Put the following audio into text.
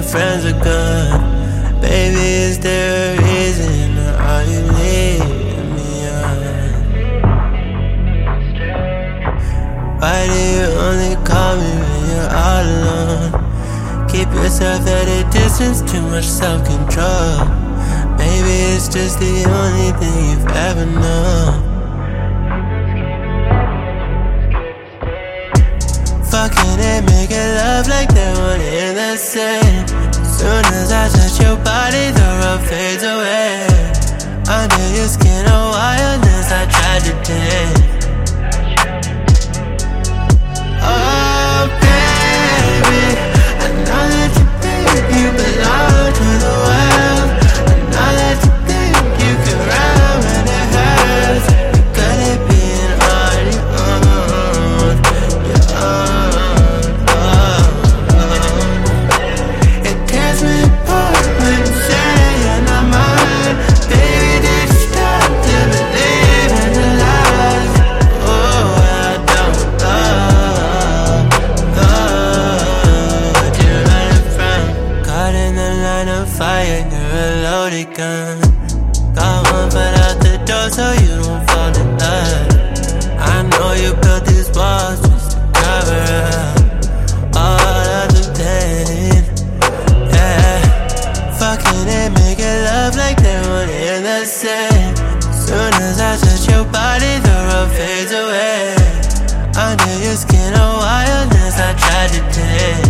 friends are gone. Baby, is there a reason or are you leaving me on? Why do you only call me when you're all alone? Keep yourself at a distance, too much self-control. Maybe it's just the only thing you've ever known. Fucking and making love like they're one and the same. Soon as I touch your body, the rough fades away. Under your skin, a wildness I tried to tame. Oh baby, I know that you think you belong to the world. I know that you think you can run when it hurts. You got it being on your own, your own. It tears me apart when you say you're not mine. Baby, did you stop to believe in the lies? Oh, I don't know what you're running from. Caught in the line of fire, you're a loaded gun. Got one foot out the door so you don't fall in love. I know you built these walls just to cover up all of the pain. Yeah, fucking and making love like they're one and the same. Soon as I touch your body, the rough fades away. Under your skin, a wildness I tried to tame.